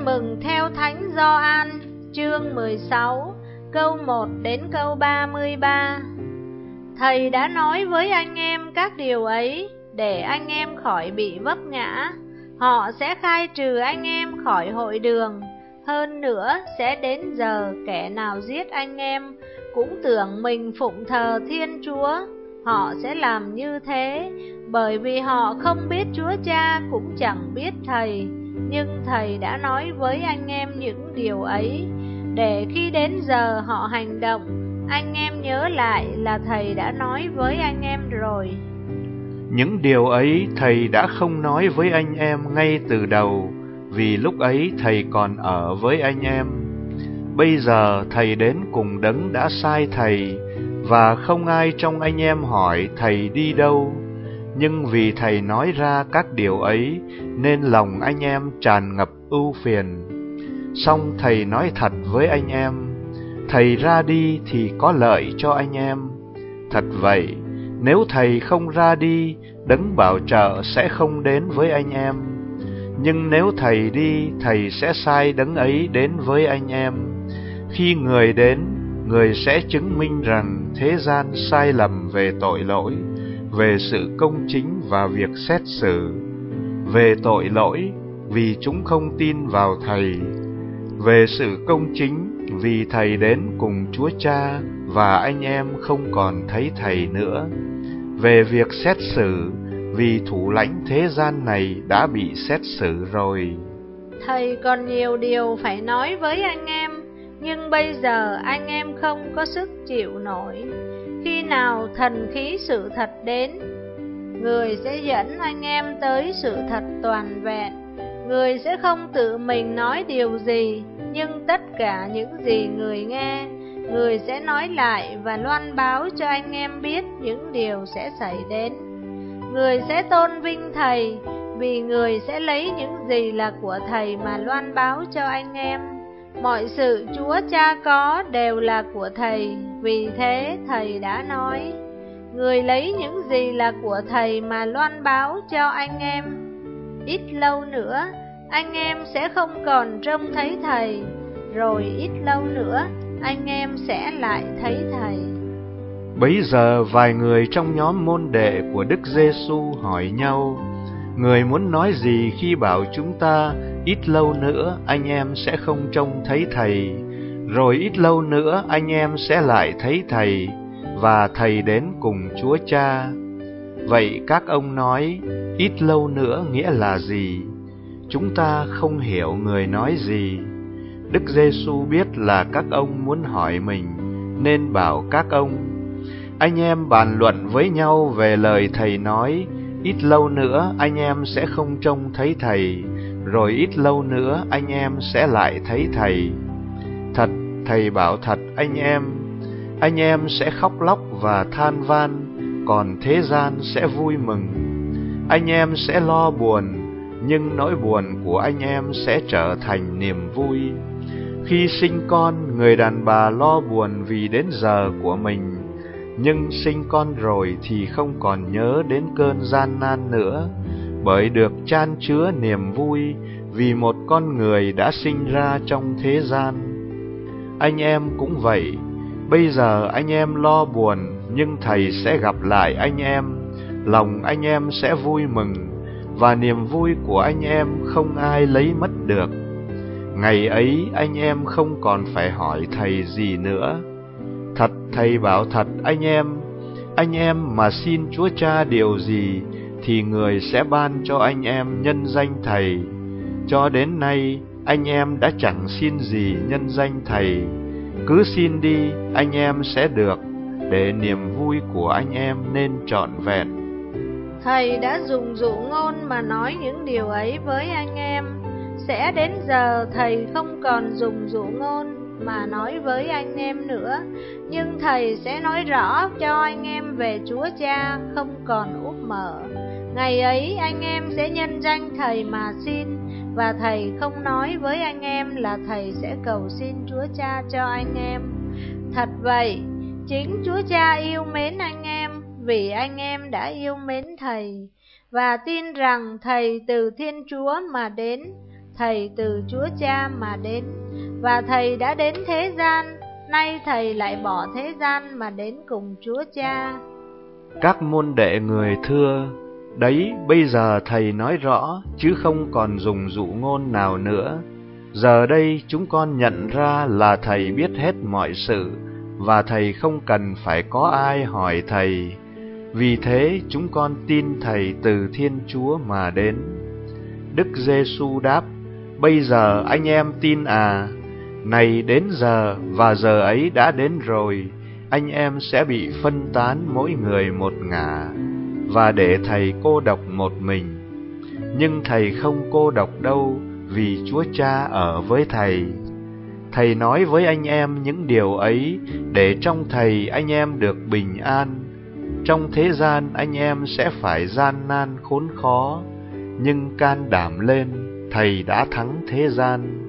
Tin mừng theo Thánh Gioan, chương 16, câu 1 đến câu 33. Thầy đã nói với anh em các điều ấy để anh em khỏi bị vấp ngã. Họ sẽ khai trừ anh em khỏi hội đường. Hơn nữa sẽ đến giờ kẻ nào giết anh em cũng tưởng mình phụng thờ Thiên Chúa. Họ sẽ làm như thế bởi vì họ không biết Chúa Cha, cũng chẳng biết Thầy. Nhưng Thầy đã nói với anh em những điều ấy để khi đến giờ họ hành động, anh em nhớ lại là Thầy đã nói với anh em rồi. Những điều ấy Thầy đã không nói với anh em ngay từ đầu, vì lúc ấy Thầy còn ở với anh em. Bây giờ Thầy đến cùng Đấng đã sai Thầy, và không ai trong anh em hỏi Thầy đi đâu. Nhưng vì Thầy nói ra các điều ấy, nên lòng anh em tràn ngập ưu phiền. Song Thầy nói thật với anh em, Thầy ra đi thì có lợi cho anh em. Thật vậy, nếu Thầy không ra đi, Đấng Bảo Trợ sẽ không đến với anh em. Nhưng nếu Thầy đi, Thầy sẽ sai Đấng ấy đến với anh em. Khi Người đến, Người sẽ chứng minh rằng thế gian sai lầm về tội lỗi, về sự công chính và việc xét xử. Về tội lỗi, vì chúng không tin vào Thầy. Về sự công chính, vì Thầy đến cùng Chúa Cha và anh em không còn thấy Thầy nữa. Về việc xét xử, vì thủ lãnh thế gian này đã bị xét xử rồi. Thầy còn nhiều điều phải nói với anh em, nhưng bây giờ anh em không có sức chịu nổi. Khi nào thần khí sự thật đến, Người sẽ dẫn anh em tới sự thật toàn vẹn. Người sẽ không tự mình nói điều gì, nhưng tất cả những gì Người nghe, Người sẽ nói lại và loan báo cho anh em biết những điều sẽ xảy đến. Người sẽ tôn vinh Thầy, vì Người sẽ lấy những gì là của Thầy mà loan báo cho anh em. Mọi sự Chúa Cha có đều là của Thầy, vì thế Thầy đã nói. Người lấy những gì là của Thầy mà loan báo cho anh em. Ít lâu nữa, anh em sẽ không còn trông thấy Thầy, rồi ít lâu nữa, anh em sẽ lại thấy Thầy. Bấy giờ vài người trong nhóm môn đệ của Đức Giêsu hỏi nhau, Người muốn nói gì khi bảo chúng ta ít lâu nữa anh em sẽ không trông thấy Thầy, rồi ít lâu nữa anh em sẽ lại thấy Thầy, và Thầy đến cùng Chúa Cha. Vậy các ông nói, ít lâu nữa nghĩa là gì? Chúng ta không hiểu Người nói gì. Đức Giêsu biết là các ông muốn hỏi mình, nên bảo các ông, anh em bàn luận với nhau về lời Thầy nói, ít lâu nữa anh em sẽ không trông thấy Thầy, rồi ít lâu nữa anh em sẽ lại thấy Thầy. Thật, Thầy bảo thật anh em sẽ khóc lóc và than van, còn thế gian sẽ vui mừng. Anh em sẽ lo buồn, nhưng nỗi buồn của anh em sẽ trở thành niềm vui. Khi sinh con, người đàn bà lo buồn vì đến giờ của mình, nhưng sinh con rồi thì không còn nhớ đến cơn gian nan nữa, bởi được chan chứa niềm vui vì một con người đã sinh ra trong thế gian. Anh em cũng vậy, bây giờ anh em lo buồn, nhưng Thầy sẽ gặp lại anh em, lòng anh em sẽ vui mừng, và niềm vui của anh em không ai lấy mất được. Ngày ấy anh em không còn phải hỏi Thầy gì nữa. Thật, Thầy bảo thật anh em mà xin Chúa Cha điều gì thì Người sẽ ban cho anh em nhân danh Thầy. Cho đến nay anh em đã chẳng xin gì nhân danh Thầy. Cứ xin đi, anh em sẽ được, để niềm vui của anh em nên trọn vẹn. Thầy đã dùng dụ ngôn mà nói những điều ấy với anh em. Sẽ đến giờ Thầy không còn dùng dụ ngôn mà nói với anh em nữa, nhưng Thầy sẽ nói rõ cho anh em về Chúa Cha, không còn úp mở. Ngày ấy anh em sẽ nhân danh Thầy mà xin, và Thầy không nói với anh em là Thầy sẽ cầu xin Chúa Cha cho anh em. Thật vậy, chính Chúa Cha yêu mến anh em, vì anh em đã yêu mến Thầy, và tin rằng Thầy từ Thiên Chúa mà đến. Thầy từ Chúa Cha mà đến, và Thầy đã đến thế gian, nay Thầy lại bỏ thế gian mà đến cùng Chúa Cha. Các môn đệ người thưa: Đấy, bây giờ Thầy nói rõ, chứ không còn dùng dụ ngôn nào nữa. Giờ đây chúng con nhận ra là Thầy biết hết mọi sự, và Thầy không cần phải có ai hỏi Thầy. Vì thế chúng con tin Thầy từ Thiên Chúa mà đến. Đức Giê-xu đáp: Bây giờ anh em tin à? Này đến giờ, và giờ ấy đã đến rồi, anh em sẽ bị phân tán mỗi người một ngả, và để Thầy cô độc một mình. Nhưng Thầy không cô độc đâu, vì Chúa Cha ở với Thầy. Thầy nói với anh em những điều ấy, để trong Thầy anh em được bình an. Trong thế gian anh em sẽ phải gian nan khốn khó, nhưng can đảm lên, Thầy đã thắng thế gian.